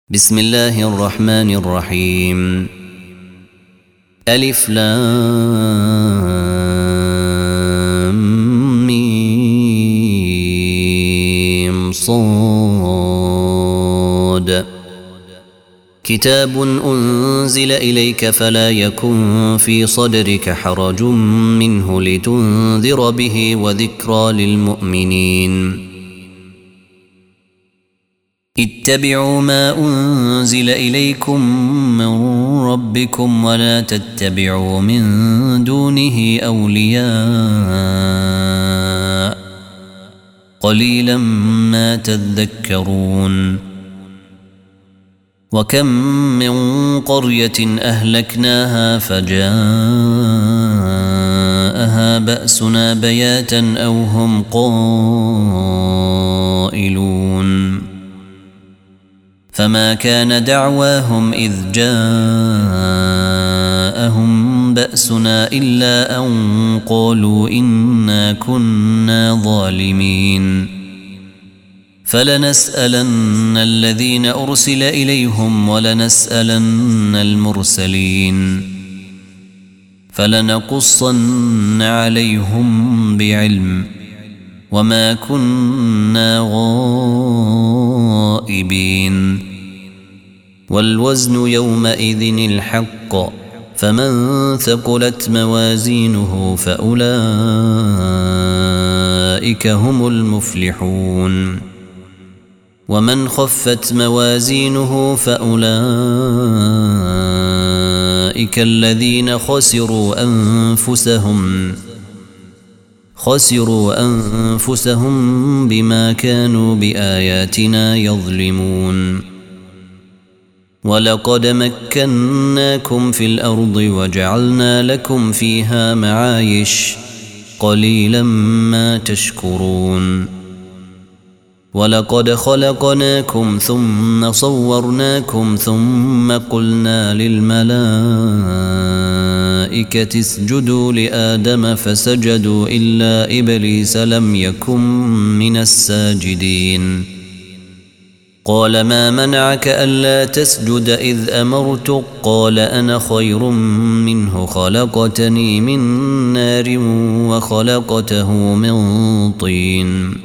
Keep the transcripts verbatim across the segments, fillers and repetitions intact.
بسم الله الرحمن الرحيم. ألف لام ميم صاد. كتاب أنزل إليك فلا يكن في صدرك حرج منه لتنذر به وذكرى للمؤمنين. اتبعوا ما أنزل إليكم من ربكم ولا تتبعوا من دونه أولياء قليلا ما تذكرون. وكم من قرية أهلكناها فجاءها بأسنا بياتا أو هم قائلون. فما كان دعواهم إذ جاءهم بأسنا إلا أن قالوا إنا كنا ظالمين. فلنسألن الذين أرسل إليهم ولنسألن المرسلين فلنقصن عليهم بعلم وما كنا غائبين. والوزن يومئذ الحق فمن ثقلت موازينه فأولئك هم المفلحون. ومن خفت موازينه فأولئك الذين خسروا أنفسهم خسروا أنفسهم بما كانوا بآياتنا يظلمون. ولقد مكناكم في الأرض وجعلنا لكم فيها معايش قليلا ما تشكرون. ولقد خلقناكم ثم صورناكم ثم قلنا للملائكة اسجدوا لآدم فسجدوا إلا إبليس لم يكن من الساجدين. قال ما منعك ألا تسجد إذ أمرتك قال أنا خير منه خلقتني من نار وخلقته من طين.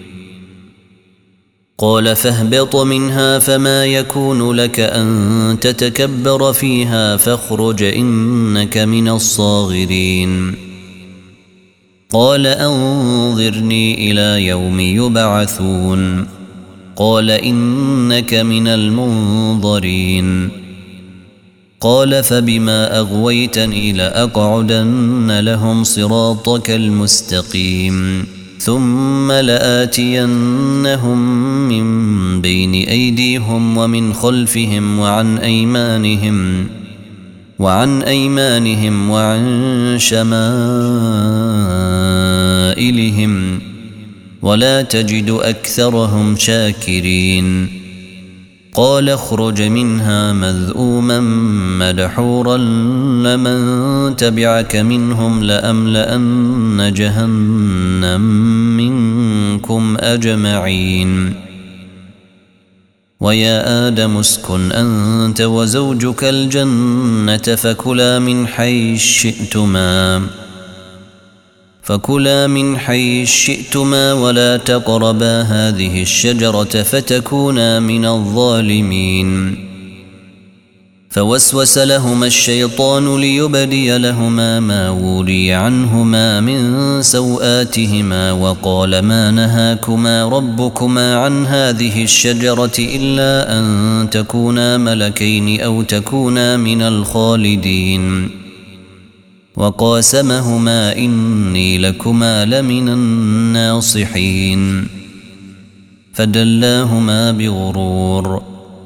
قال فاهبط منها فما يكون لك أن تتكبر فيها فاخرج إنك من الصاغرين. قال أنظرني إلى يوم يبعثون. قال إنك من المنظرين. قال فبما أغويتني لأقعدن لهم صراطك المستقيم ثم لآتينهم من بين أيديهم ومن خلفهم وعن أيمانهم وعن أيمانهم وعن شمائلهم ولا تجد أكثرهم شاكرين. قال اخرج منها مذءوما مدحورا لمن تبعك منهم لأملأن جهنم منكم أجمعين. ويا آدم اسكن أنت وزوجك الجنة فكلا من حيث شئتما فكلا من حيث شئتما ولا تقربا هذه الشجرة فتكونا من الظالمين. فوسوس لهما الشيطان ليبدي لهما ما وري عنهما من سوآتهما وقال ما نهاكما ربكما عن هذه الشجرة إلا أن تكونا ملكين أو تكونا من الخالدين. وقاسمهما إني لكما لمن الناصحين. فدلاهما بغرور.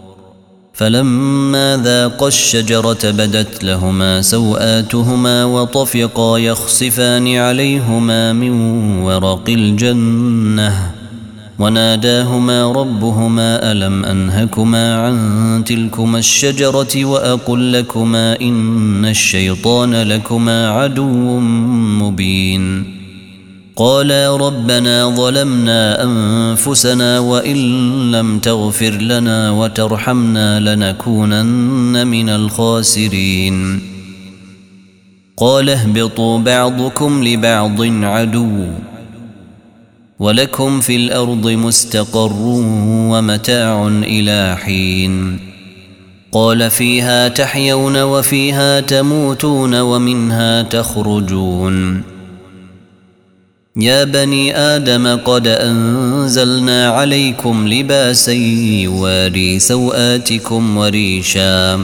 فلما ذاقا الشجرة بدت لهما سوآتهما وطفقا يخصفان عليهما من ورق الجنة وناداهما ربهما ألم أنهكما عن تلكما الشجرة وأقل لكما إن الشيطان لكما عدو مبين. قالا ربنا ظلمنا أنفسنا وإن لم تغفر لنا وترحمنا لنكونن من الخاسرين قال اهبطوا بعضكم لبعض عدو ولكم في الأرض مستقر ومتاع إلى حين قال فيها تحيون وفيها تموتون ومنها تخرجون يا بني آدم قد أنزلنا عليكم لباسا يواري سوآتكم وريشا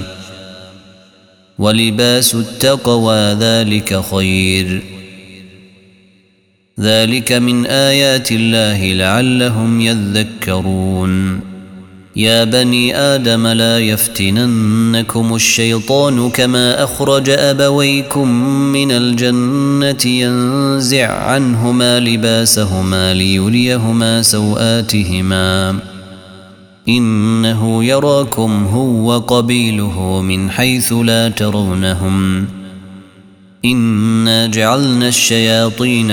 ولباس التقوى ذلك خير ذلك من آيات الله لعلهم يذكرون يا بني آدم لا يفتننكم الشيطان كما أخرج أبويكم من الجنة ينزع عنهما لباسهما ليريهما سوآتهما إنه يراكم هو وقبيله من حيث لا ترونهم إنا جعلنا الشياطين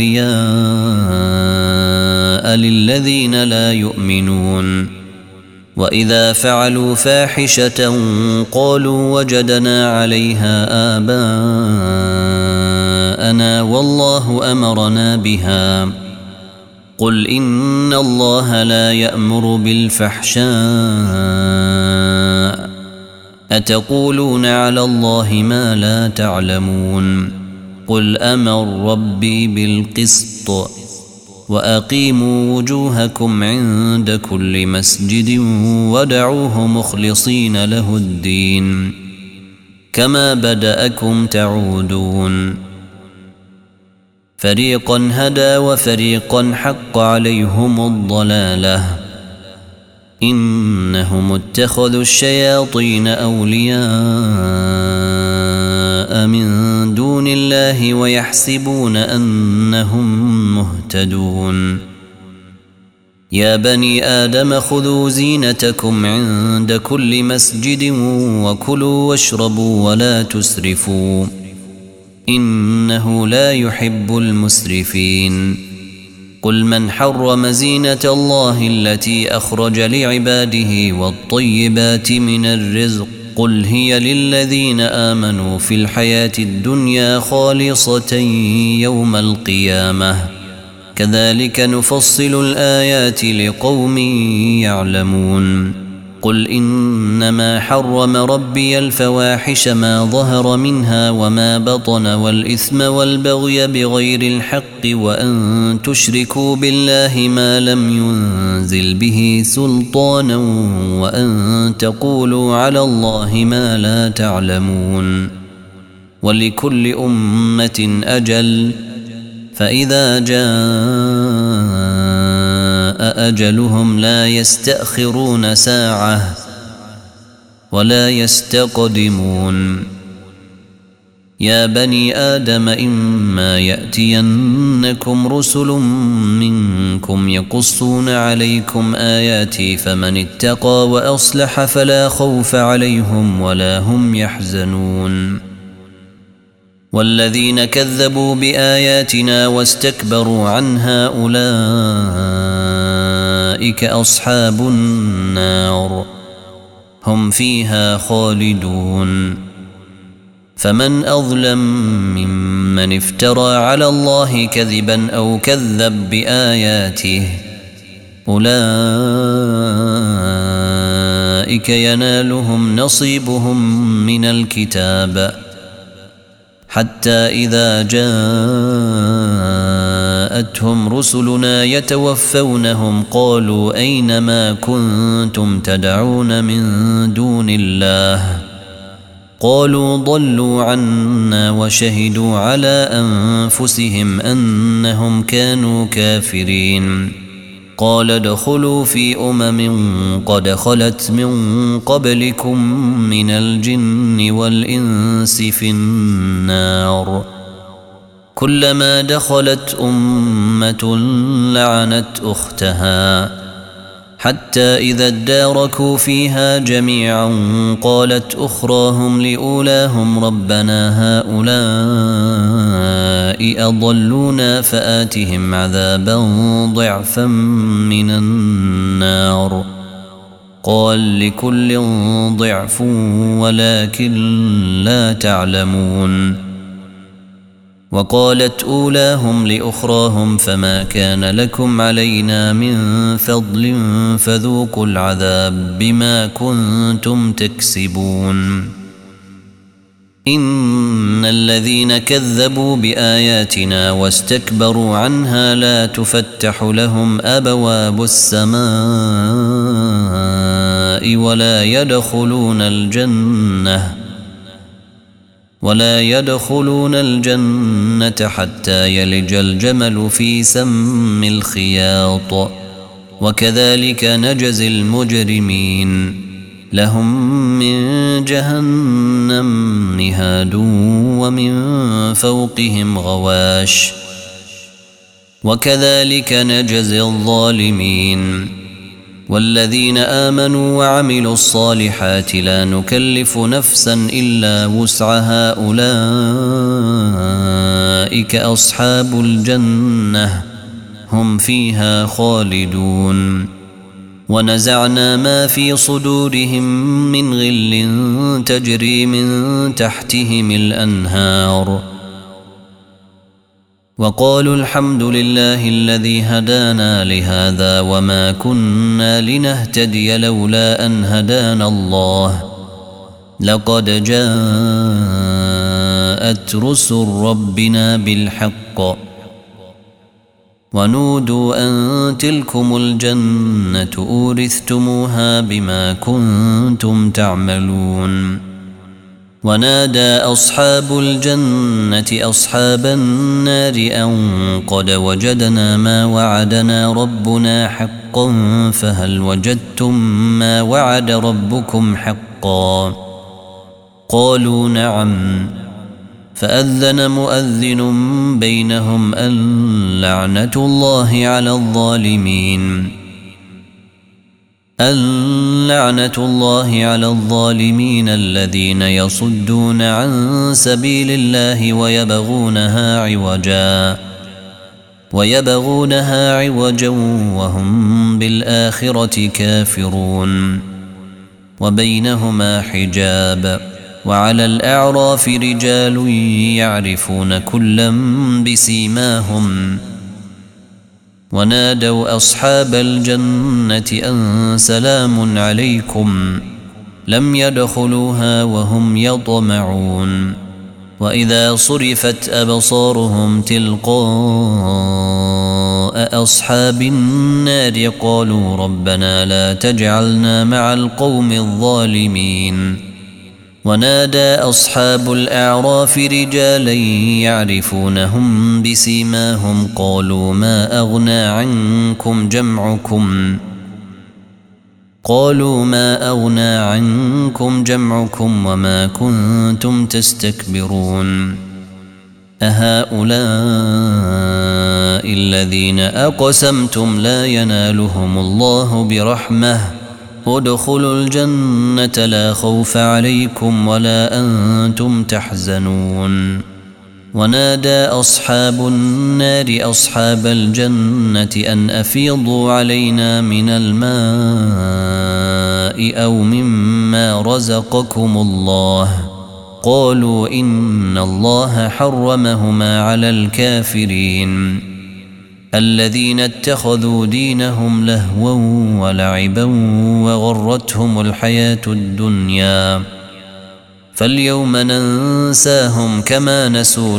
أولياء للذين لا يؤمنون وإذا فعلوا فاحشة قالوا وجدنا عليها آباءنا والله أمرنا بها قل إن الله لا يأمر بالفحشاء أتقولون على الله ما لا تعلمون قل أمر ربي بالقسط وأقيموا وجوهكم عند كل مسجد ودعوه مخلصين له الدين كما بدأكم تعودون فريقا هدى وفريقا حق عليهم الضلالة إنهم اتخذوا الشياطين أولياء من دون الله ويحسبون أنهم مهتدون يا بني آدم خذوا زينتكم عند كل مسجد وكلوا واشربوا ولا تسرفوا إنه لا يحب المسرفين قل من حرم زينة الله التي أخرج لعباده والطيبات من الرزق قل هي للذين آمنوا في الحياة الدنيا خالصة يوم القيامة كذلك نفصل الآيات لقوم يعلمون قل إنما حرم ربي الفواحش ما ظهر منها وما بطن والإثم والبغي بغير الحق وأن تشركوا بالله ما لم ينزل به سلطانا وأن تقولوا على الله ما لا تعلمون ولكل أمة أجل فإذا جاء أجلهم لا يستأخرون ساعة ولا يستقدمون يا بني آدم إما يأتينكم رسل منكم يقصون عليكم آياتي فمن اتقى وأصلح فلا خوف عليهم ولا هم يحزنون والذين كذبوا بآياتنا واستكبروا عنها أولئك أصحاب النار هم فيها خالدون فمن أظلم ممن افترى على الله كذبا أو كذب بآياته أولئك ينالهم نصيبهم من الكتاب حتى إذا جاءتهم رسلنا يتوفونهم قالوا أين ما كنتم تدعون من دون الله قالوا ضلوا عنا وشهدوا على أنفسهم أنهم كانوا كافرين قال ادخلوا في أمم قد خلت من قبلكم من الجن والإنس في النار كلما دخلت أمة لعنت أختها حتى إذا اداركوا فيها جميعا قالت أخراهم لأولاهم ربنا هؤلاء أضلونا فآتهم عذابا ضعفا من النار قال لكل ضعف ولكن لا تعلمون. وقالت أولاهم لأخراهم فما كان لكم علينا من فضل فذوقوا العذاب بما كنتم تكسبون. إن الذين كذبوا بآياتنا واستكبروا عنها لا تفتح لهم أبواب السماء ولا يدخلون الجنة ولا يدخلون الجنة حتى يلج الجمل في سم الخياط وكذلك نجزي المجرمين. لهم من جهنم مهاد ومن فوقهم غواش وكذلك نجزي الظالمين. والذين آمنوا وعملوا الصالحات لا نكلف نفسا إلا وسعها أولئك أصحاب الجنة هم فيها خالدون. ونزعنا ما في صدورهم من غل تجري من تحتهم الأنهار وقالوا الحمد لله الذي هدانا لهذا وما كنا لنهتدي لولا أن هدانا الله لقد جاءت رسل ربنا بالحق ونودوا أن تلكم الجنة أورثتموها بما كنتم تعملون. ونادى أصحاب الجنة أصحاب النار أن قد وجدنا ما وعدنا ربنا حقا فهل وجدتم ما وعد ربكم حقا قالوا نعم. فأذن مؤذن بينهم أن لعنة الله على الظالمين أن لعنة الله على الظالمين الذين يصدون عن سبيل الله ويبغونها عوجا ويبغونها عوجا وهم بالآخرة كافرون. وبينهما حجاب. وعلى الأعراف رجال يعرفون كلا بسيماهم ونادوا أصحاب الجنة أن سلام عليكم لم يدخلوها وهم يطمعون. وإذا صرفت أبصارهم تلقاء أصحاب النار قالوا ربنا لا تجعلنا مع القوم الظالمين. ونادى أصحاب الأعراف رجالا يعرفونهم بسيماهم قالوا ما أغنى عنكم جمعكم قالوا ما أغنى عنكم جمعكم وما كنتم تستكبرون. أهؤلاء الذين أقسمتم لا ينالهم الله برحمة ادخلوا الجنة لا خوف عليكم ولا أنتم تحزنون. ونادى أصحاب النار أصحاب الجنة أن أفيضوا علينا من الماء أو مما رزقكم الله قالوا إن الله حرمهما على الكافرين الذين اتخذوا دينهم لهوا ولعبا وغرتهم الحياة الدنيا فاليوم ننساهم كما نسوا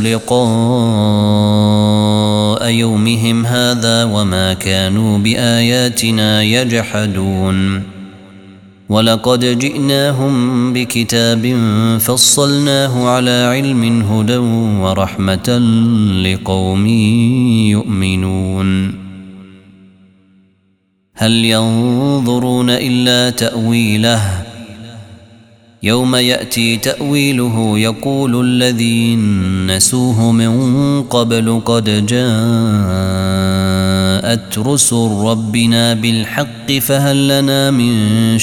لقاء يومهم هذا وما كانوا بآياتنا يجحدون. ولقد جئناهم بكتاب فصلناه على علم هدى ورحمة لقوم يؤمنون. هل ينظرون إلا تأويله يوم يأتي تأويله يقول الذين نسوه من قبل قد جاءت جاءت رسل ربنا بالحق فهل لنا من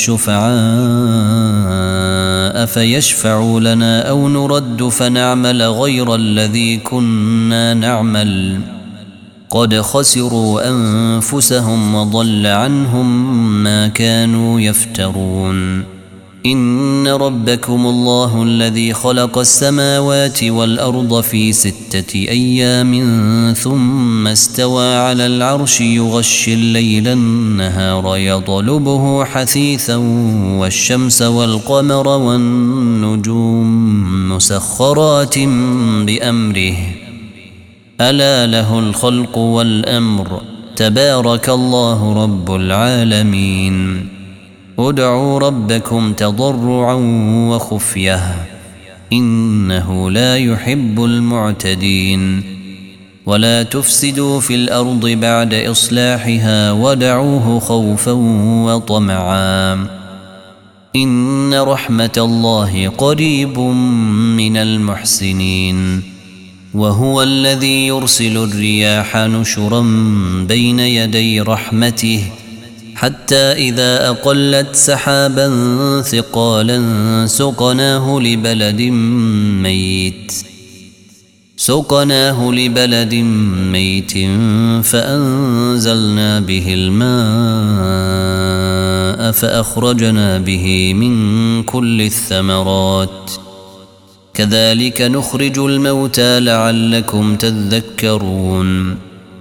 شفعاء فيشفعوا لنا أو نرد فنعمل غير الذي كنا نعمل قد خسروا أنفسهم وضل عنهم ما كانوا يفترون إن ربكم الله الذي خلق السماوات والأرض في ستة أيام ثم استوى على العرش يغشي الليل النهار يطلبه حثيثا والشمس والقمر والنجوم مسخرات بأمره ألا له الخلق والأمر تبارك الله رب العالمين ادعوا ربكم تضرعا وخفية إنه لا يحب المعتدين ولا تفسدوا في الأرض بعد إصلاحها ودعوه خوفا وطمعا إن رحمة الله قريب من المحسنين وهو الذي يرسل الرياح نشرا بين يدي رحمته حتى إذا أقلت سحابا ثقالا سقناه لبلد ميت سقناه لبلد ميت فأنزلنا به الماء فأخرجنا به من كل الثمرات كذلك نخرج الموتى لعلكم تذكرون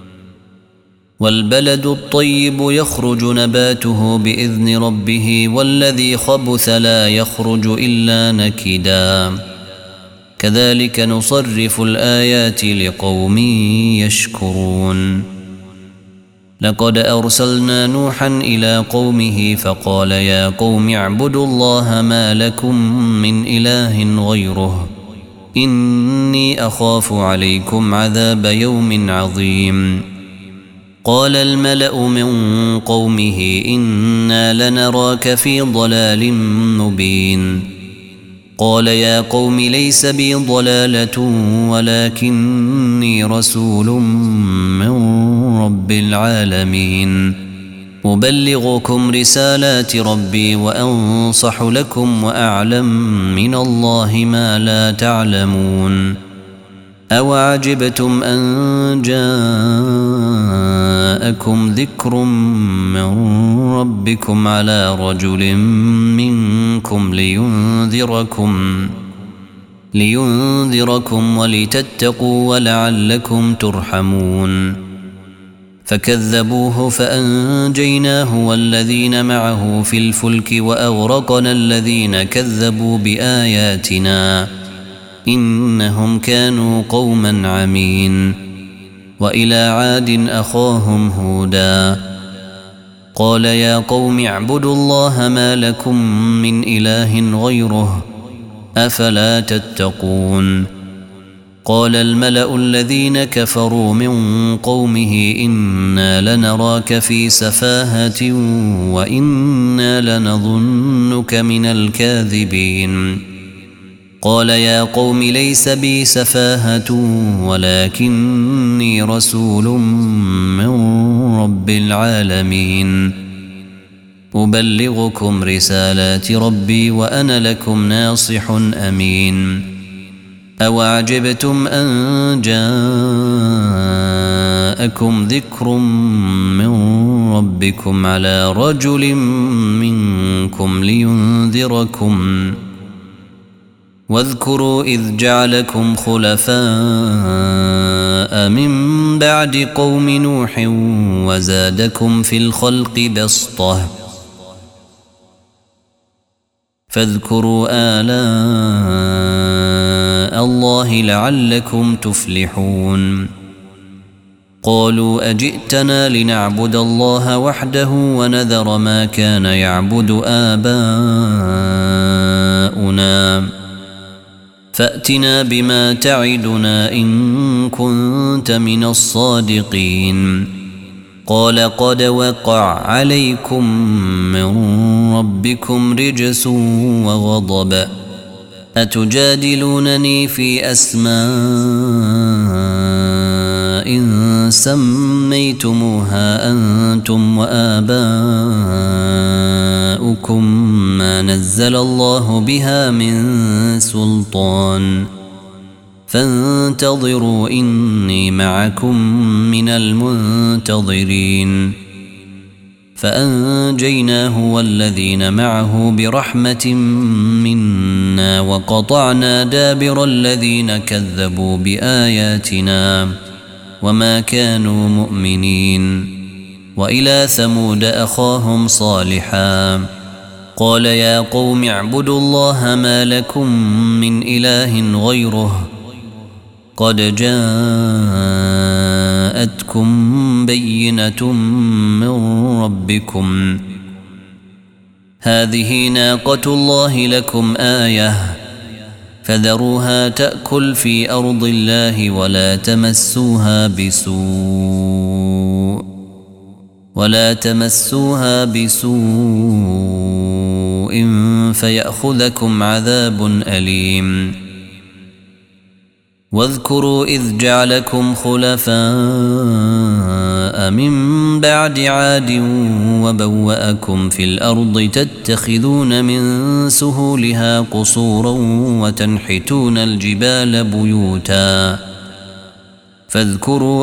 والبلد الطيب يخرج نباته بإذن ربه والذي خبث لا يخرج إلا نكدا كذلك نصرف الآيات لقوم يشكرون لقد أرسلنا نوحا إلى قومه فقال يا قوم اعبدوا الله ما لكم من إله غيره إني أخاف عليكم عذاب يوم عظيم قال الملأ من قومه إنا لنراك في ضلال مبين قال يا قوم ليس بي ضلالة ولكني رسول من رب العالمين أبلغكم رسالات ربي وأنصح لكم وأعلم من الله ما لا تعلمون أوعجبتم أن جاءكم ذكر من ربكم على رجل منكم لينذركم لينذركم ولتتقوا ولعلكم ترحمون فكذبوه فأنجيناه والذين معه في الفلك وأغرقنا الذين كذبوا بآياتنا إنهم كانوا قوما عمين وإلى عاد أخاهم هودا قال يا قوم اعبدوا الله ما لكم من إله غيره أفلا تتقون قال الملأ الذين كفروا من قومه إنا لنراك في سفاهة وإنا لنظنك من الكاذبين قال يا قوم ليس بي سفاهة ولكني رسول من رب العالمين أبلغكم رسالات ربي وأنا لكم ناصح أمين أوعجبتم أن جاءكم ذكر من ربكم على رجل منكم لينذركم واذكروا إذ جعلكم خلفاء من بعد قوم نوح وزادكم في الخلق بسطة فاذكروا آلاء الله لعلكم تفلحون قالوا أجئتنا لنعبد الله وحده ونذر ما كان يعبد آباؤنا فأتنا بما تعدنا إن كنت من الصادقين قال قد وقع عليكم من ربكم رجس وغضب أتجادلونني في أسماء إن سميتموها أنتم وآباؤكم ما نزل الله بها من سلطان فانتظروا إني معكم من المنتظرين فأنجيناه والذين معه برحمة منا وقطعنا دابر الذين كذبوا بآياتنا وما كانوا مؤمنين وإلى ثمود أخاهم صالحا قال يا قوم اعبدوا الله ما لكم من إله غيره قد جاءتكم بينة من ربكم هذه ناقة الله لكم آية فذروها تأكل في أرض الله ولا تمسوها بسوء ولا تمسوها بسوء فيأخذكم عذاب أليم واذكروا إذ جعلكم خلفاء من بعد عاد وبوأكم في الأرض تتخذون من سهولها قصورا وتنحتون الجبال بيوتا فاذكروا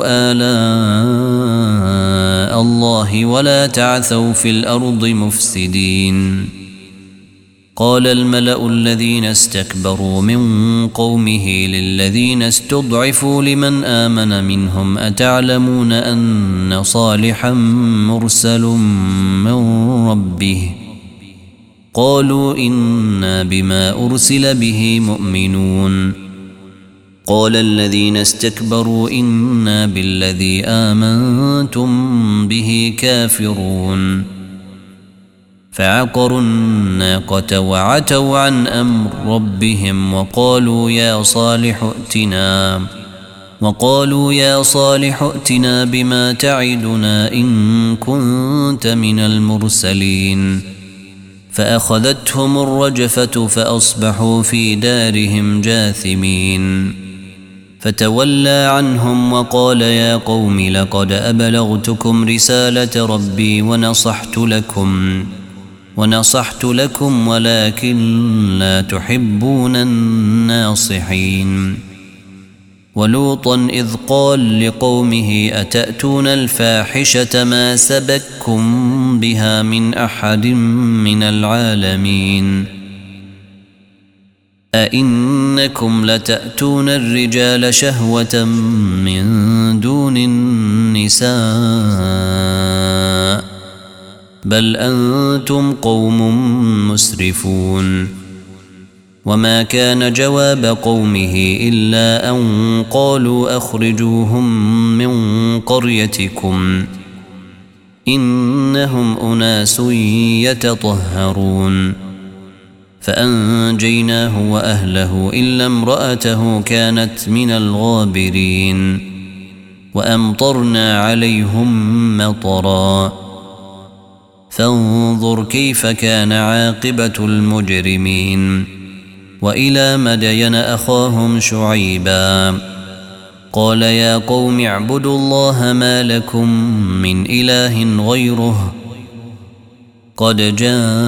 آلاء الله ولا تعثوا في الأرض مفسدين قال الملأ الذين استكبروا من قومه للذين استضعفوا لمن آمن منهم أتعلمون أن صالحا مرسل من ربه قالوا إنا بما أرسل به مؤمنون قال الذين استكبروا إنا بالذي آمنتم به كافرون فعقروا الناقة وعتوا عن أمر ربهم وقالوا يا صالح ائتنا وقالوا يا صالح ائتنا بما تعدنا إن كنت من المرسلين فأخذتهم الرجفة فأصبحوا في دارهم جاثمين فتولى عنهم وقال يا قوم لقد أبلغتكم رسالة ربي ونصحت لكم ونصحت لكم ولكن لا تحبون الناصحين ولوطا إذ قال لقومه أتأتون الفاحشة ما سبقكم بها من أحد من العالمين أئنكم لتأتون الرجال شهوة من دون النساء بل أنتم قوم مسرفون وما كان جواب قومه إلا أن قالوا أخرجوهم من قريتكم إنهم أناس يتطهرون فأنجيناه وأهله إلا امرأته كانت من الغابرين وأمطرنا عليهم مطرا فانظر كيف كان عاقبة المجرمين وإلى مدين أخاهم شعيبا قال يا قوم اعبدوا الله ما لكم من إله غيره قد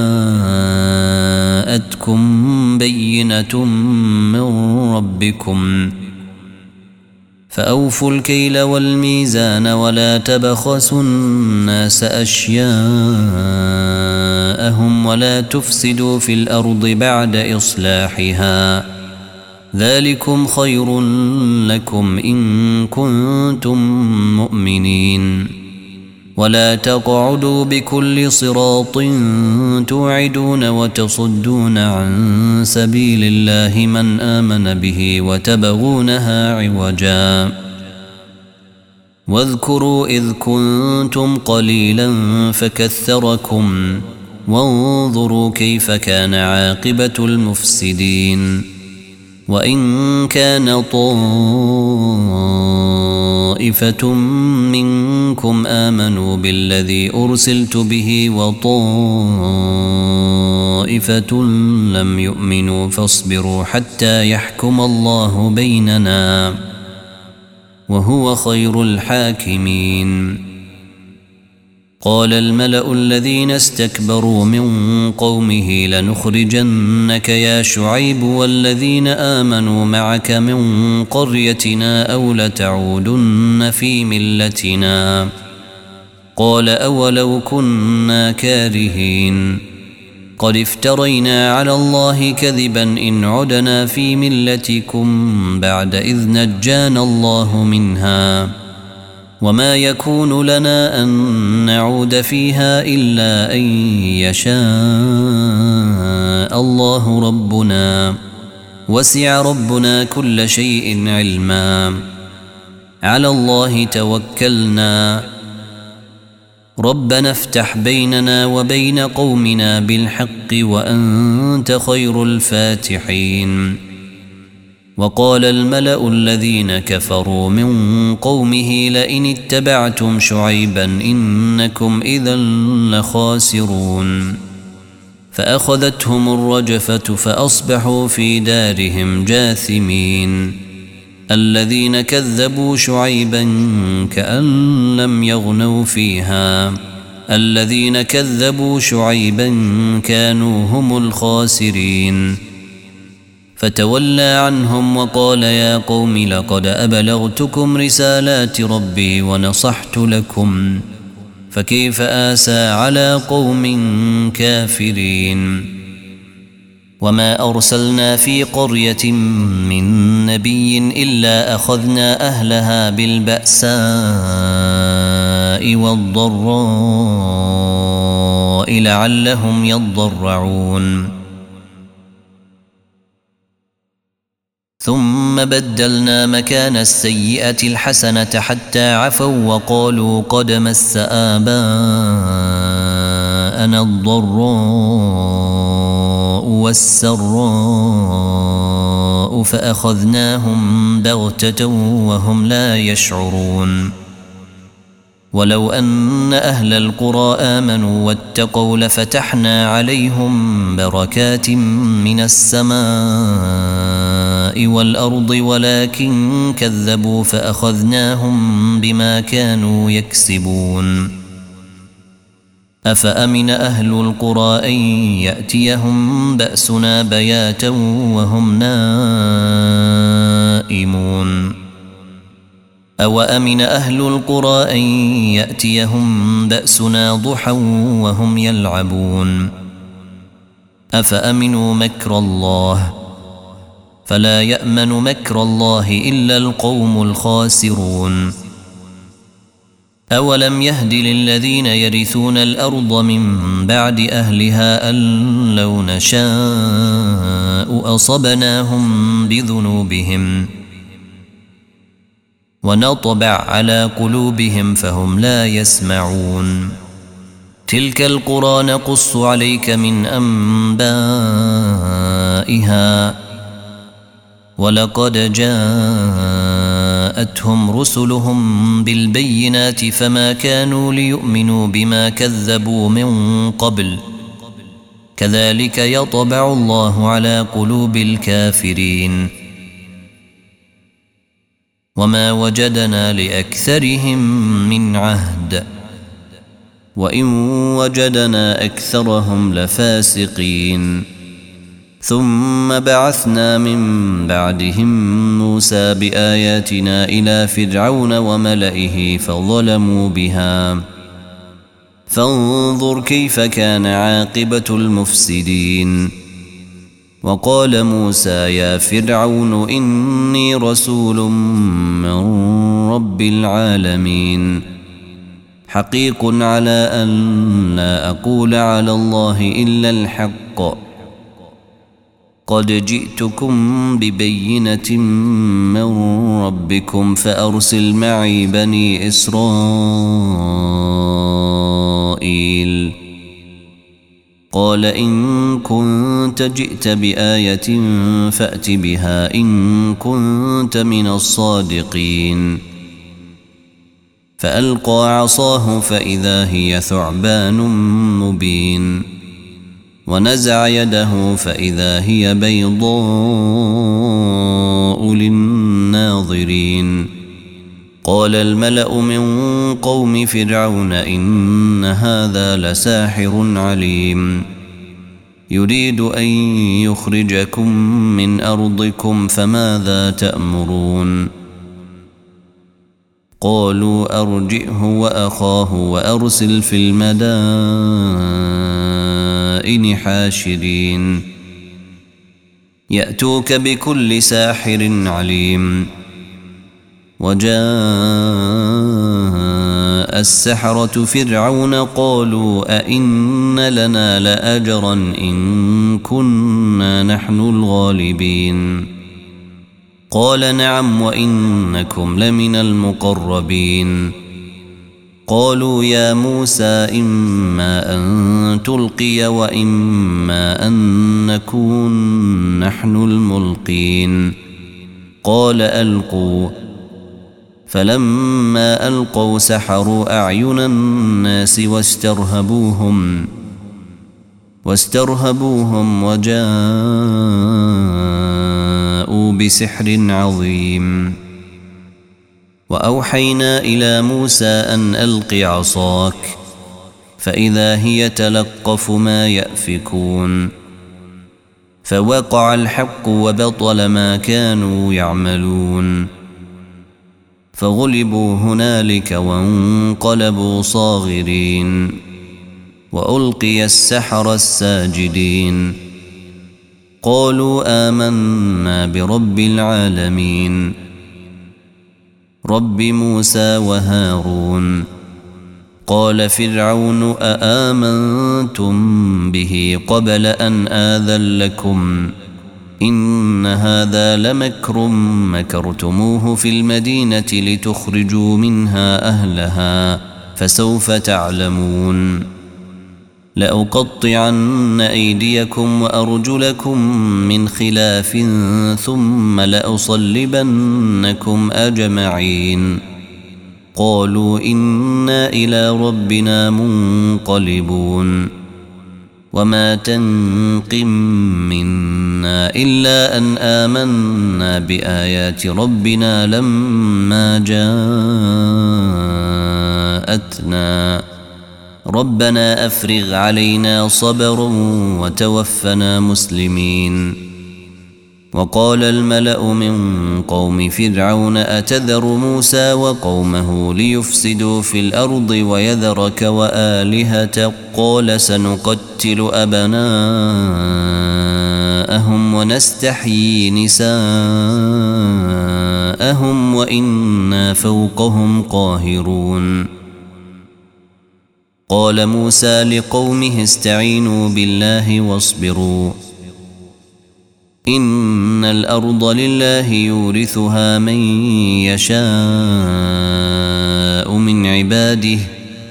جاءتكم بينة من ربكم فأوفوا الكيل والميزان ولا تبخسوا الناس أشياءهم ولا تفسدوا في الأرض بعد إصلاحها ذلكم خير لكم إن كنتم مؤمنين ولا تقعدوا بكل صراط توعدون وتصدون عن سبيل الله من آمن به وتبغونها عوجا واذكروا إذ كنتم قليلا فكثركم وانظروا كيف كان عاقبة المفسدين وإن كان طائفة منكم آمنوا بالذي أرسلت به وطائفة لم يؤمنوا فاصبروا حتى يحكم الله بيننا وهو خير الحاكمين. قال الملأ الذين استكبروا من قومه لنخرجنك يا شعيب والذين آمنوا معك من قريتنا أو لتعودن في ملتنا. قال أولو كنا كارهين قد افترينا على الله كذبا إن عدنا في ملتكم بعد إذ نجانا الله منها وما يكون لنا أن نعود فيها إلا أن يشاء الله ربنا وسع ربنا كل شيء علما على الله توكلنا ربنا افتح بيننا وبين قومنا بالحق وأنت خير الفاتحين. وقال الملأ الذين كفروا من قومه لئن اتبعتم شعيبا إنكم إذا لخاسرون. فأخذتهم الرجفة فأصبحوا في دارهم جاثمين. الذين كذبوا شعيبا كأن لم يغنوا فيها الذين كذبوا شعيبا كانوا هم الخاسرين. فتولى عنهم وقال يا قوم لقد أبلغتكم رسالات ربي ونصحت لكم فكيف آسى على قوم كافرين. وما أرسلنا في قرية من نبي إلا أخذنا أهلها بالبأساء والضراء لعلهم يضرعون. ثم بدلنا مكان السيئة الحسنة حتى عفوا وقالوا قد مس آباءنا الضراء والسراء فأخذناهم بغتة وهم لا يشعرون. ولو أن أهل القرى آمنوا واتقوا لفتحنا عليهم بركات من السماء والأرض ولكن كذبوا فأخذناهم بما كانوا يكسبون. أفأمن أهل القرى أن يأتيهم بأسنا بياتا وهم نائمون أو أمن أهل القرى أن يأتيهم بأسنا ضحى وهم يلعبون. أفأمنوا مكر الله فلا يأمن مكر الله إلا القوم الخاسرون. أولم يهد للذين يرثون الأرض من بعد أهلها أن لو نشاء أصبناهم بذنوبهم ونطبع على قلوبهم فهم لا يسمعون. تلك القرى نقص عليك من أنبائها ولقد جاءتهم رسلهم بالبينات فما كانوا ليؤمنوا بما كذبوا من قبل كذلك يطبع الله على قلوب الكافرين. وما وجدنا لأكثرهم من عهد وإن وجدنا أكثرهم لفاسقين. ثم بعثنا من بعدهم موسى بآياتنا إلى فرعون وملئه فظلموا بها فانظر كيف كان عاقبة المفسدين. وقال موسى يا فرعون إني رسول من رب العالمين حقيق على أن لا أقول على الله إلا الحق قد جئتكم ببينة من ربكم فأرسل معي بني إسرائيل. قال إن كنت جئت بآية فأت بها إن كنت من الصادقين. فألقى عصاه فإذا هي ثعبان مبين ونزع يده فإذا هي بيضاء للناظرين قال الملأ من قوم فرعون إن هذا لساحر عليم يريد أن يخرجكم من أرضكم فماذا تأمرون قالوا أرجئه وأخاه وأرسل في المدائن حاشرين يأتوك بكل ساحر عليم وجاء السحرة فرعون قالوا أئن لنا لأجرا إن كنا نحن الغالبين قال نعم وإنكم لمن المقربين قالوا يا موسى إما أن تلقي وإما أن نكون نحن الملقين قال ألقوا فلما ألقوا سحروا أعين الناس واسترهبوهم واسترهبوهم وجاءوا بسحر عظيم وأوحينا إلى موسى أن ألق عصاك فإذا هي تلقف ما يأفكون فوقع الحق وبطل ما كانوا يعملون فغلبوا هنالك وانقلبوا صاغرين وألقي السحرة الساجدين قالوا آمنا برب العالمين رب موسى وهارون قال فرعون أآمنتم به قبل أن آذن لكم إن هذا لمكر مكرتموه في المدينة لتخرجوا منها أهلها فسوف تعلمون لأقطعن أيديكم وأرجلكم من خلاف ثم لأصلبنكم أجمعين قالوا إنا إلى ربنا منقلبون وما تنقم منا إلا أن آمنا بآيات ربنا لما جاءتنا ربنا أفرغ علينا صبرا وتوفنا مسلمين وقال الملأ من قوم فرعون أتذر موسى وقومه ليفسدوا في الأرض ويذرك وآلهتك قال سنقتل أبناءهم ونستحيي نساءهم وإنا فوقهم قاهرون قال موسى لقومه استعينوا بالله واصبروا إن الأرض لله يورثها من يشاء من عباده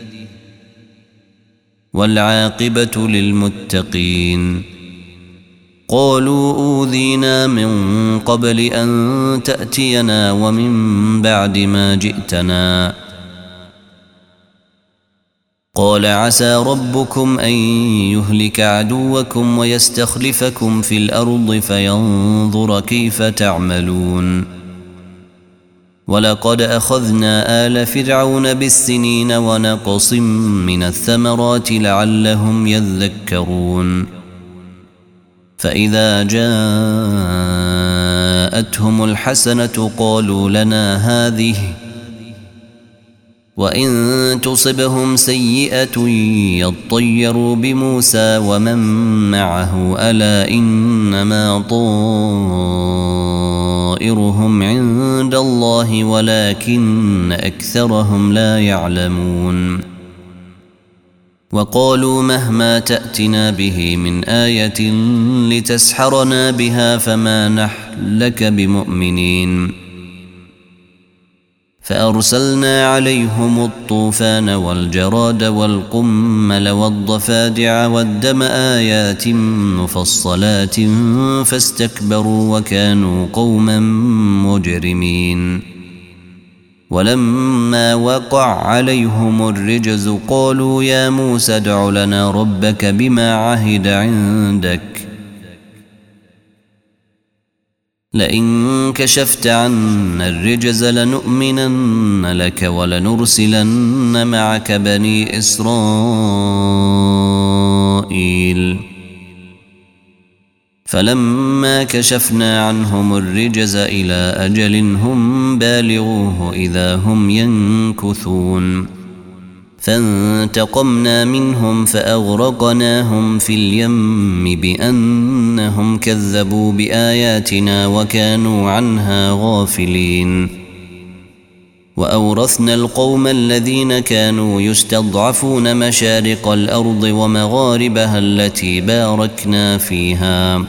والعاقبة للمتقين قالوا أوذينا من قبل أن تأتينا ومن بعد ما جئتنا قال عسى ربكم أن يهلك عدوكم ويستخلفكم في الأرض فينظر كيف تعملون ولقد أخذنا آل فرعون بالسنين ونقص من الثمرات لعلهم يذكرون فإذا جاءتهم الحسنة قالوا لنا هذه وإن تصبهم سيئة يطيروا بموسى ومن معه ألا إنما طائرهم عند الله ولكن أكثرهم لا يعلمون وقالوا مهما تأتنا به من آية لتسحرنا بها فما نحن لك بمؤمنين فأرسلنا عليهم الطوفان والجراد والقمل والضفادع والدم آيات مفصلات فاستكبروا وكانوا قوما مجرمين ولما وقع عليهم الرجز قالوا يا موسى ادع لنا ربك بما عهد عندك لئن كشفت عنا الرجز لنؤمنن لك ولنرسلن معك بني إسرائيل فلما كشفنا عنهم الرجز إلى أجل هم بالغوه إذا هم ينكثون فانتقمنا منهم فأغرقناهم في اليم بأنهم كذبوا بآياتنا وكانوا عنها غافلين وأورثنا القوم الذين كانوا يستضعفون مشارق الأرض ومغاربها التي باركنا فيها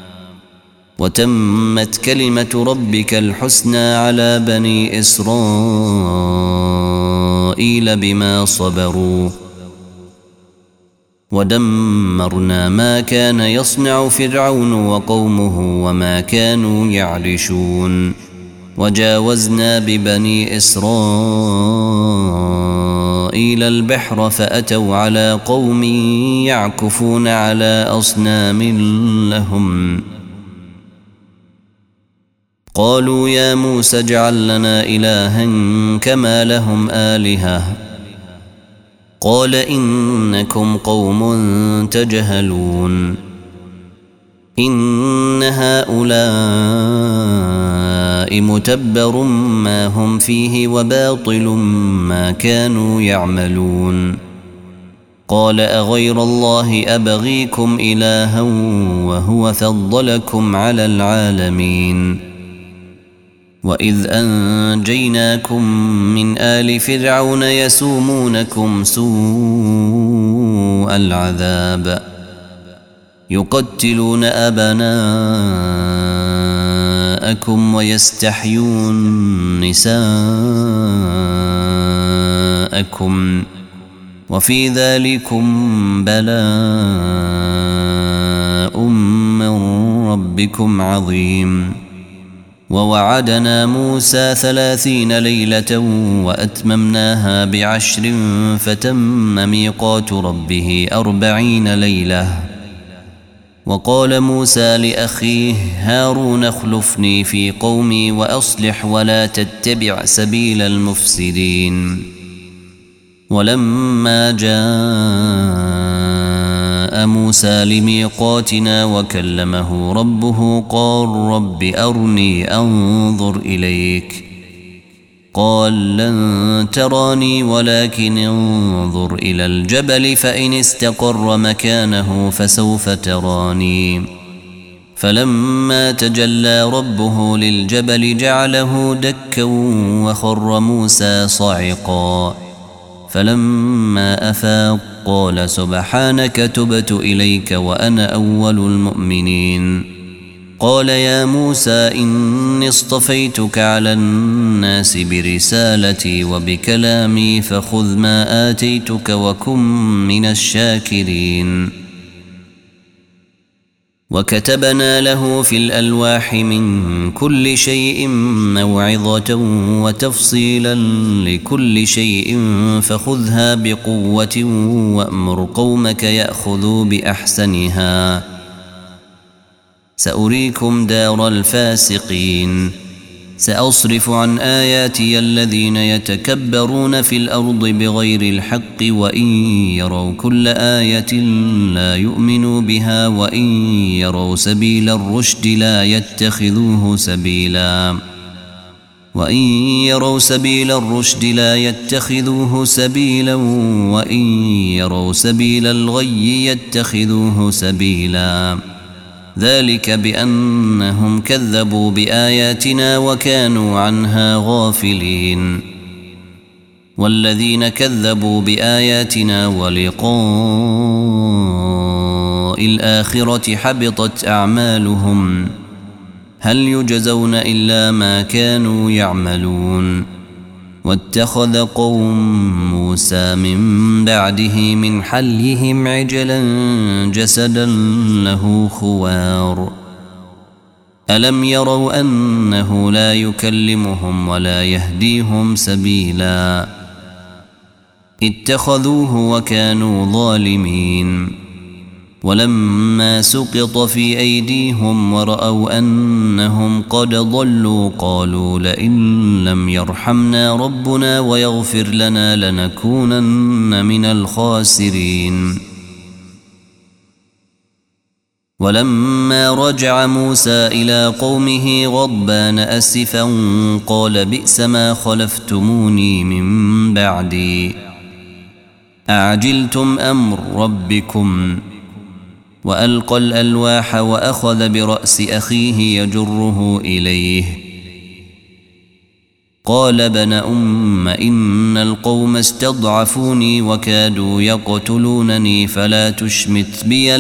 وتمت كلمة ربك الحسنى على بني إسرائيل بما صبروا ودمرنا ما كان يصنع فرعون وقومه وما كانوا يعرشون وجاوزنا ببني إسرائيل البحر فأتوا على قوم يعكفون على أصنام لهم قالوا يا موسى اجعل لنا إلها كما لهم آلهة قال إنكم قوم تجهلون إن هؤلاء متبر ما هم فيه وباطل ما كانوا يعملون قال أغير الله أبغيكم إلها وهو فضلكم على العالمين وإذ أنجيناكم من آل فرعون يسومونكم سوء العذاب يقتلون أبناءكم ويستحيون نساءكم وفي ذلكم بلاء من ربكم عظيم ووعدنا موسى ثلاثين ليلة وأتممناها بعشر فتم ميقات ربه أربعين ليلة وقال موسى لأخيه هارون اخلفني في قومي وأصلح ولا تتبع سبيل المفسدين ولما جاء موسى لميقاتنا وكلمه ربه قال رب أرني أنظر إليك قال لن تراني ولكن انظر إلى الجبل فإن استقر مكانه فسوف تراني فلما تجلى ربه للجبل جعله دكا وخر موسى صعقا فلما أفاق قال سبحانك تبت إليك وأنا أول المؤمنين قال يا موسى إني اصطفيتك على الناس برسالتي وبكلامي فخذ ما آتيتك وكن من الشاكرين وكتبنا له في الألواح من كل شيء موعظة وتفصيلا لكل شيء فخذها بقوة وأمر قومك يأخذوا بأحسنها سأريكم دار الفاسقين سأصرف عن آياتي الذين يتكبرون في الأرض بغير الحق وإن يروا كل آية لا يؤمنوا بها وإن يروا سبيل الرشد لا يتخذوه سبيلا وإن يروا سبيل الرشد لا يتخذوه سبيلا وإن يروا سبيل الغي يتخذوه سبيلا ذلك بأنهم كذبوا بآياتنا وكانوا عنها غافلين والذين كذبوا بآياتنا ولقاء الآخرة حبطت أعمالهم هل يجزون إلا ما كانوا يعملون واتخذ قوم موسى من بعده من حليهم عجلا جسدا له خوار ألم يروا أنه لا يكلمهم ولا يهديهم ولما سقط في أيديهم ورأوا أنهم قد ضلوا قالوا لئن لم يرحمنا ربنا ويغفر لنا لنكونن من الخاسرين. ولما رجع موسى إلى قومه غضبان أسفا قال بئس ما خلفتموني من بعدي أعجلتم أمر ربكم. وألقى الألواح وأخذ برأس أخيه يجره إليه قال ابن أم إن القوم استضعفوني وكادوا يقتلونني فلا تشمت بي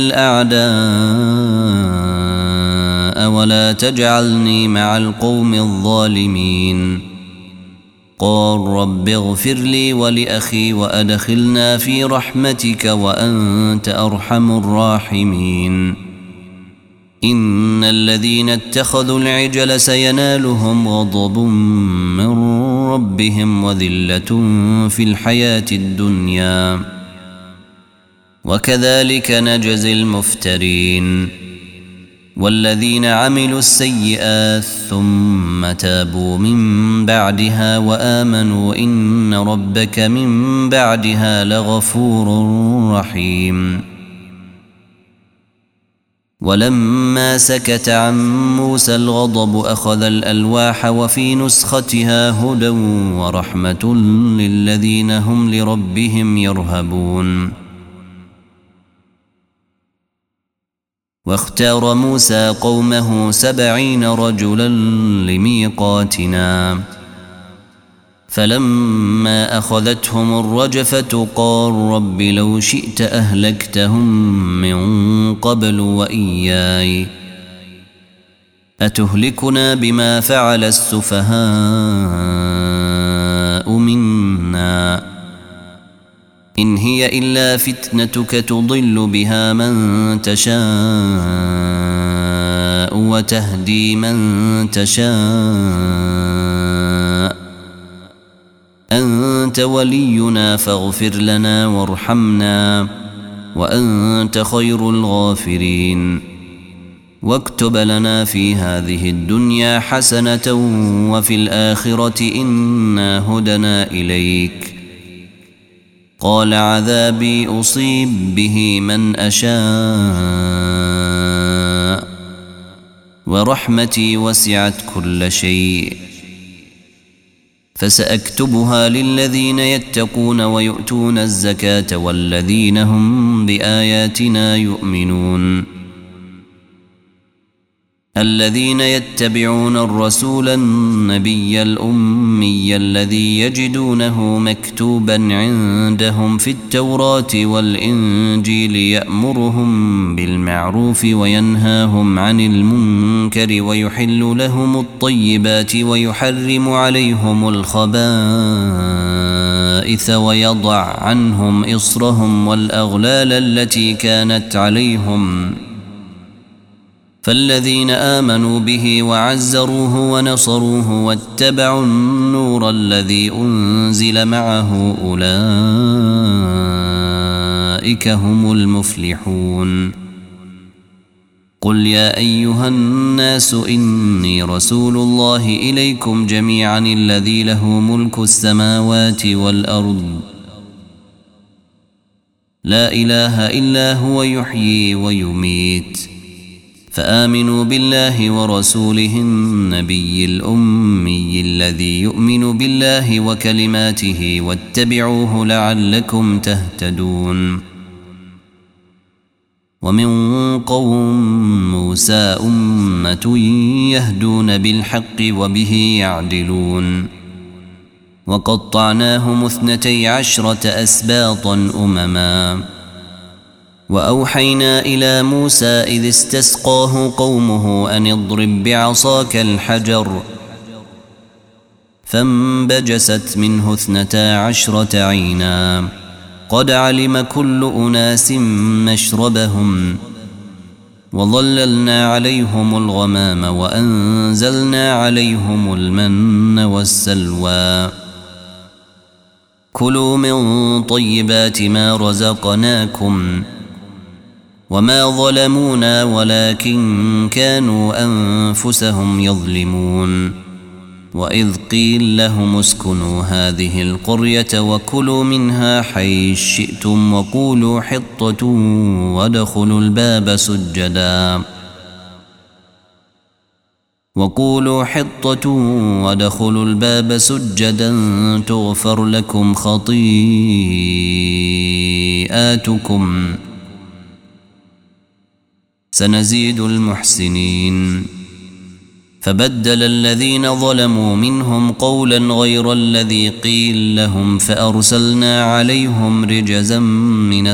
الأعداء ولا تجعلني مع القوم الظالمين. قال رب اغفر لي ولأخي وأدخلنا في رحمتك وأنت أرحم الراحمين. إن الذين اتخذوا العجل سينالهم غضب من ربهم وذلة في الحياة الدنيا وكذلك نجزي المفترين. والذين عملوا السيئات ثم تابوا من بعدها وآمنوا إن ربك من بعدها لغفور رحيم. ولما سكت عن موسى الغضب أخذ الألواح وفي نسختها هدى ورحمة للذين هم لربهم يرهبون. واختار موسى قومه سبعين رجلا لميقاتنا فلما أخذتهم الرجفة قال رب لو شئت أهلكتهم من قبل وإياي أتهلكنا بما فعل السفهاء منا إن هي إلا فتنتك تضل بها من تشاء وتهدي من تشاء أنت ولينا فاغفر لنا وارحمنا وأنت خير الغافرين. واكتب لنا في هذه الدنيا حسنة وفي الآخرة إنا هدنا إليك. قال عذابي أصيب به من أشاء ورحمتي وسعت كل شيء فسأكتبها للذين يتقون ويؤتون الزكاة والذين هم بآياتنا يؤمنون. الذين يتبعون الرسول النبي الأمي الذي يجدونه مكتوبا عندهم في التوراة والإنجيل يأمرهم بالمعروف وينهاهم عن المنكر ويحل لهم الطيبات ويحرم عليهم الخبائث ويضع عنهم إصرهم والأغلال التي كانت عليهم. فالذين آمنوا به وعزروه ونصروه واتبعوا النور الذي أنزل معه أولئك هم المفلحون. قل يا أيها الناس إني رسول الله إليكم جميعا الذي له ملك السماوات والأرض لا إله إلا هو يحيي ويميت فآمنوا بالله ورسوله النبي الأمي الذي يؤمن بالله وكلماته واتبعوه لعلكم تهتدون. ومن قوم موسى أمة يهدون بالحق وبه يعدلون. وقطعناهم اثنتي عشرة أسباطا أمما وأوحينا إلى موسى إذ استسقاه قومه أن اضرب بعصاك الحجر فانبجست منه اثنتا عشرة عينا قد علم كل أناس مشربهم وظللنا عليهم الغمام وأنزلنا عليهم المن والسلوى كلوا من طيبات ما رزقناكم وما ظلمونا ولكن كانوا أنفسهم يظلمون وإذ قيل لهم اسكنوا هذه القرية وكلوا منها حيث شئتم وقولوا حطة وادخلوا الباب سجدا وقولوا حطة وادخلوا الباب سجدا تغفر لكم خطيئاتكم سنزيد المحسنين فبدل الذين ظلموا منهم قولا غير الذي قيل لهم فأرسلنا عليهم رجزا من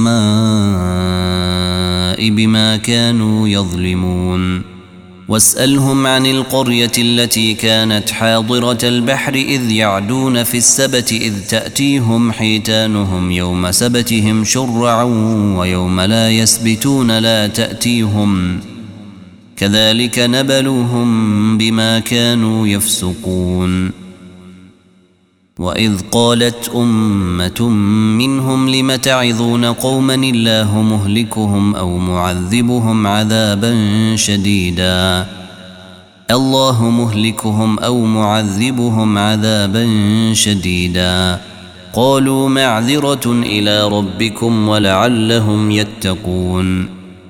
السماء بما كانوا يظلمون واسألهم عن القرية التي كانت حاضرة البحر إذ يعدون في السبت إذ تأتيهم حيتانهم يوم سبتهم شرعا ويوم لا يسبتون لا تأتيهم كذلك نبلوهم بما كانوا يفسقون وإذ قالت أمة منهم لم تعظون قوما الله مهلكهم أو معذبهم عذابا شديدا الله مهلكهم أو معذبهم عذابا شديدا قالوا معذرة إلى ربكم ولعلهم يتقون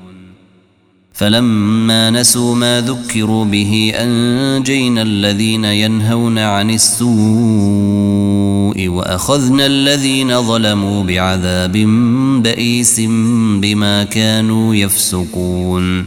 فلما نسوا ما ذكروا به أنجينا الذين ينهون عن السوء وأخذنا الذين ظلموا بعذاب بئيس بما كانوا يفسقون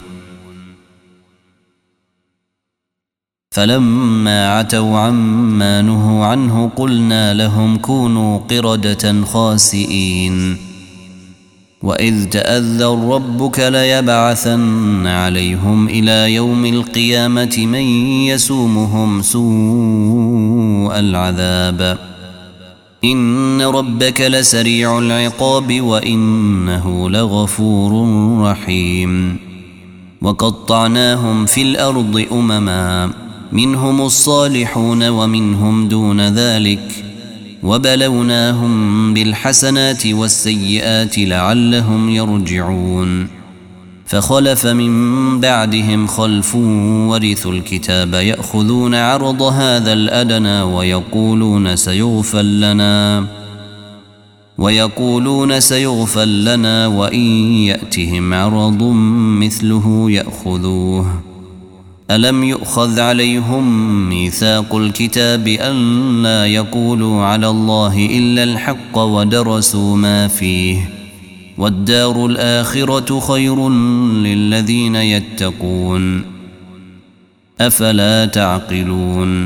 فلما عتوا عما نهوا عنه قلنا لهم كونوا قردة خاسئين وإذ تأذن ربك ليبعثن عليهم إلى يوم القيامة من يسومهم سوء العذاب إن ربك لسريع العقاب وإنه لغفور رحيم وقطعناهم في الأرض أمما منهم الصالحون ومنهم دون ذلك وبلوناهم بالحسنات والسيئات لعلهم يرجعون فخلف من بعدهم خلف ورثوا الكتاب يأخذون عرض هذا الأدنى ويقولون سيغفر لنا ويقولون سيغفر لنا وإن يأتهم عرض مثله يأخذوه ألم يؤخذ عليهم ميثاق الكتاب أن لا يقولوا على الله إلا الحق ودرسوا ما فيه والدار الآخرة خير للذين يتقون أفلا تعقلون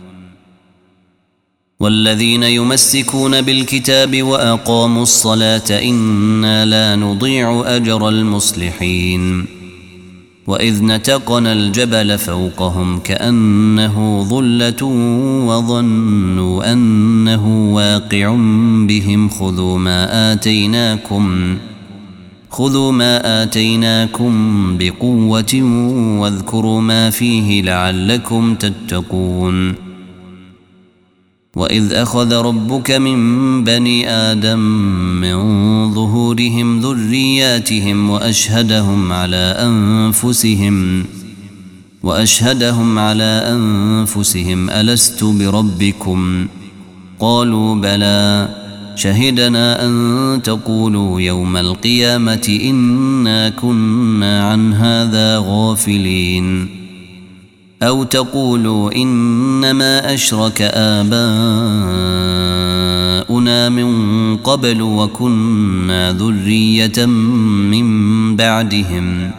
والذين يمسكون بالكتاب وأقاموا الصلاة إنا لا نضيع أجر المصلحين وإذ نتقنا الجبل فوقهم كأنه ظلة وظنوا أنه واقع بهم خذوا ما آتيناكم خذوا ما آتيناكم بقوة واذكروا ما فيه لعلكم تتقون وإذ أخذ ربك من بني آدم من ظهورهم ذرياتهم وأشهدهم على أنفسهم وأشهدهم على أنفسهم ألست بربكم قالوا بلى شهدنا أن تقولوا يوم القيامة إنا كنا عن هذا غافلين أو تقولوا إنما أشرك آباؤنا من قبل وكنا ذرية من بعدهم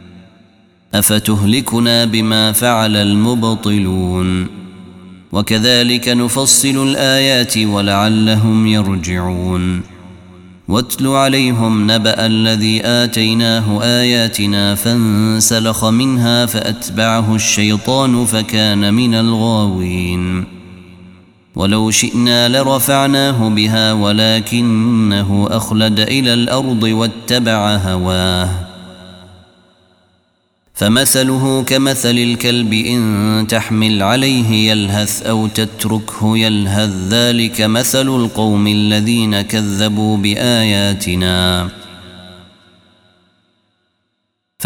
أفتهلكنا بما فعل المبطلون وكذلك نفصل الآيات ولعلهم يرجعون واتل عليهم نبأ الذي آتيناه آياتنا فانسلخ منها فأتبعه الشيطان فكان من الغاوين ولو شئنا لرفعناه بها ولكنه أخلد إلى الأرض واتبع هواه فمثله كمثل الكلب إن تحمل عليه يلهث أو تتركه يلهث ذلك مثل القوم الذين كذبوا بآياتنا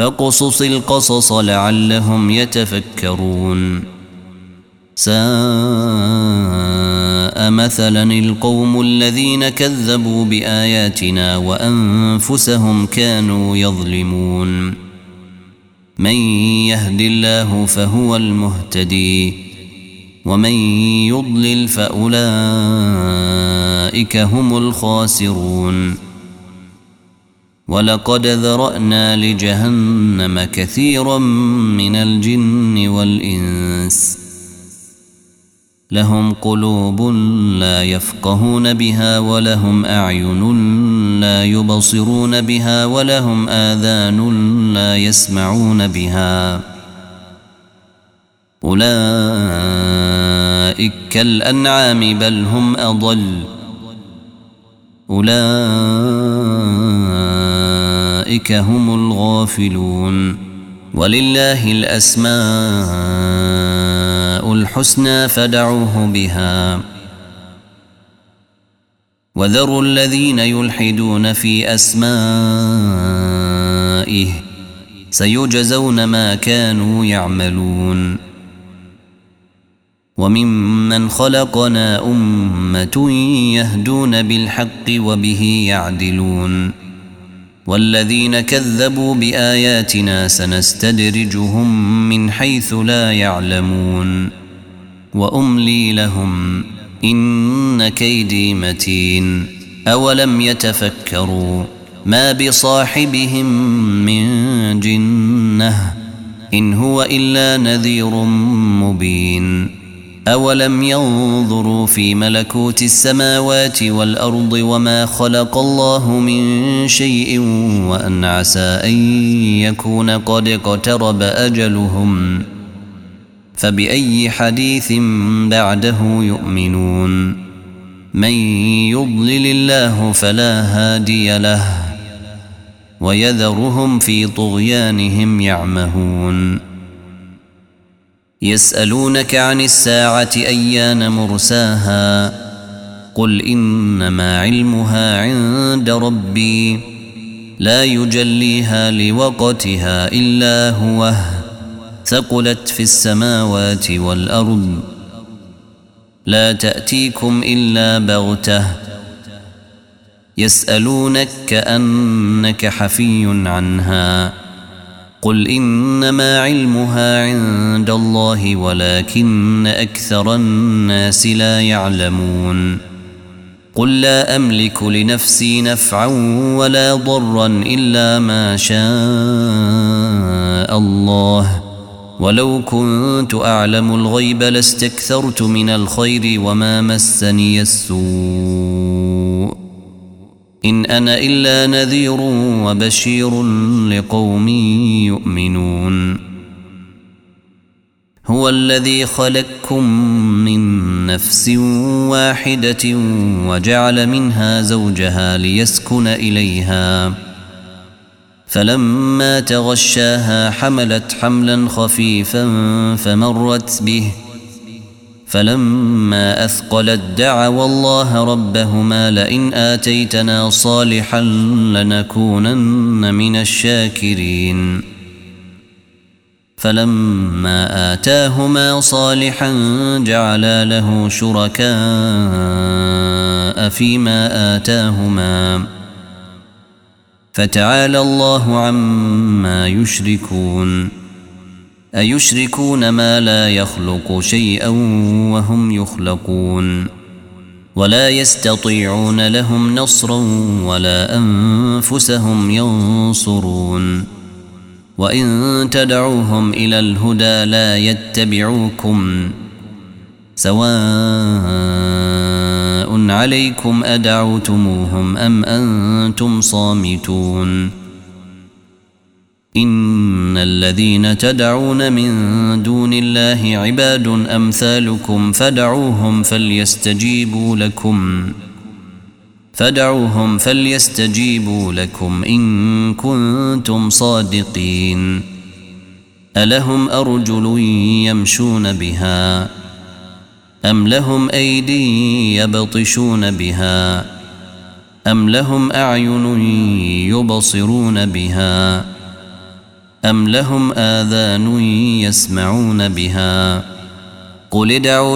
فاقصص القصص لعلهم يتفكرون ساء مثلا القوم الذين كذبوا بآياتنا وأنفسهم كانوا يظلمون من يهد الله فهو المهتدي ومن يضلل فأولئك هم الخاسرون ولقد ذرأنا لجهنم كثيرا من الجن والإنس لهم قلوب لا يفقهون بها ولهم أعين لا يبصرون بها ولهم آذان لا يسمعون بها أولئك كالأنعام بل هم أضل أولئك هم الغافلون ولله الأسماء الحسنى فدعوه بها وذروا الذين يلحدون في أسمائه سيجزون ما كانوا يعملون وممن خلقنا أمة يهدون بالحق وبه يعدلون والذين كذبوا بآياتنا سنستدرجهم من حيث لا يعلمون وأملي لهم إن كيدي متين أولم يتفكروا ما بصاحبهم من جنة إن هو إلا نذير مبين أولم ينظروا في ملكوت السماوات والأرض وما خلق الله من شيء وأن عسى أن يكون قد اقترب أجلهم فبأي حديث بعده يؤمنون من يضلل الله فلا هادي له ويذرهم في طغيانهم يعمهون يسألونك عن الساعة أيان مرساها قل إنما علمها عند ربي لا يجليها لوقتها إلا هو ثقلت في السماوات والأرض لا تأتيكم إلا بغتة يسألونك كأنك حفي عنها قل إنما علمها عند الله ولكن أكثر الناس لا يعلمون قل لا أملك لنفسي نفعا ولا ضرا إلا ما شاء الله ولو كنت أعلم الغيب لاستكثرت من الخير وما مسني السوء إن أنا إلا نذير وبشير لقوم يؤمنون هو الذي خلقكم من نفس واحدة وجعل منها زوجها ليسكن إليها فلما تغشاها حملت حملا خفيفا فمرت به فلما أثقلت دعوا الله ربهما لئن آتيتنا صالحا لنكونن من الشاكرين فلما آتاهما صالحا جعلا له شركاء فيما آتاهما فتعالى الله عما يشركون أيشركون ما لا يخلق شيئا وهم يخلقون ولا يستطيعون لهم نصرا ولا أنفسهم ينصرون وإن تدعوهم إلى الهدى لا يتبعوكم سواء عليكم أدعوتموهم أم أنتم صامتون إن الذين تدعون من دون الله عباد أمثالكم فدعوهم فليستجيبوا لكم فدعوهم فليستجيبوا لكم إن كنتم صادقين ألهم أرجل يمشون بها أم لهم أيدي يبطشون بها أم لهم أعين يبصرون بها أم لهم آذان يسمعون بها قل ادعوا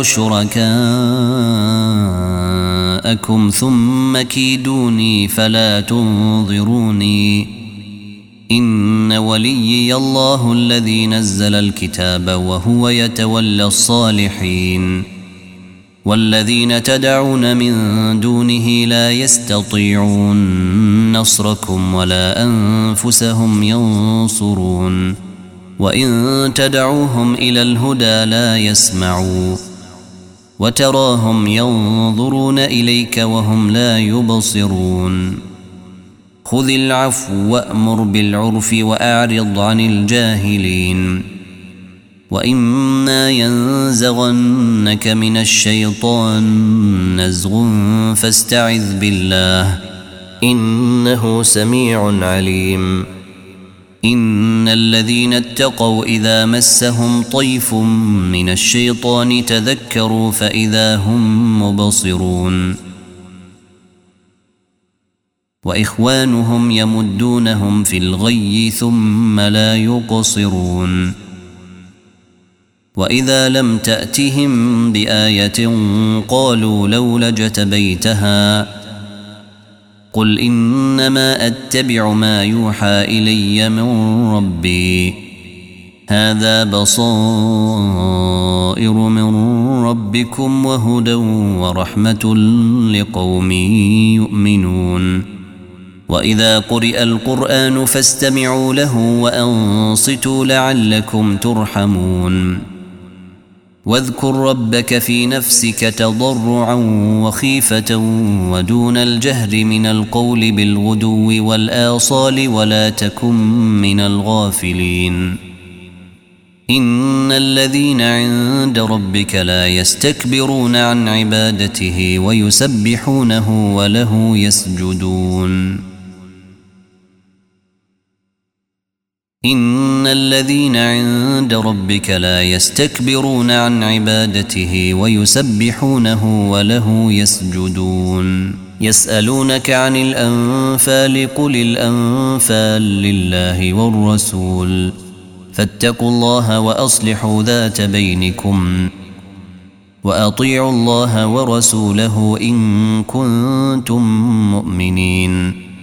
شركاءكم ثم كيدوني فلا تنظروني إن وليي الله الذي نزل الكتاب وهو يتولى الصالحين والذين تدعون من دونه لا يستطيعون نصركم ولا أنفسهم ينصرون وإن تدعوهم إلى الهدى لا يسمعوا وتراهم ينظرون إليك وهم لا يبصرون خذ العفو وأمر بالعرف وأعرض عن الجاهلين وإما ينزغنك من الشيطان نزغ فاستعذ بالله إنه سميع عليم إن الذين اتقوا إذا مسهم طيف من الشيطان تذكروا فإذا هم مبصرون وإخوانهم يمدونهم في الغي ثم لا يقصرون وإذا لم تأتهم بآية قالوا لولا اجتبيتها قل إنما أتبع ما يوحى إلي من ربي هذا بصائر من ربكم وهدى ورحمة لقوم يؤمنون وإذا قرئ القرآن فاستمعوا له وأنصتوا لعلكم ترحمون واذكر ربك في نفسك تضرعا وخيفة ودون الجهر من القول بالغدو والآصال ولا تكن من الغافلين إن الذين عند ربك لا يستكبرون عن عبادته ويسبحونه وله يسجدون إن الذين عند ربك لا يستكبرون عن عبادته ويسبحونه وله يسجدون يسألونك عن الأنفال قل الأنفال لله والرسول فاتقوا الله وأصلحوا ذات بينكم وأطيعوا الله ورسوله إن كنتم مؤمنين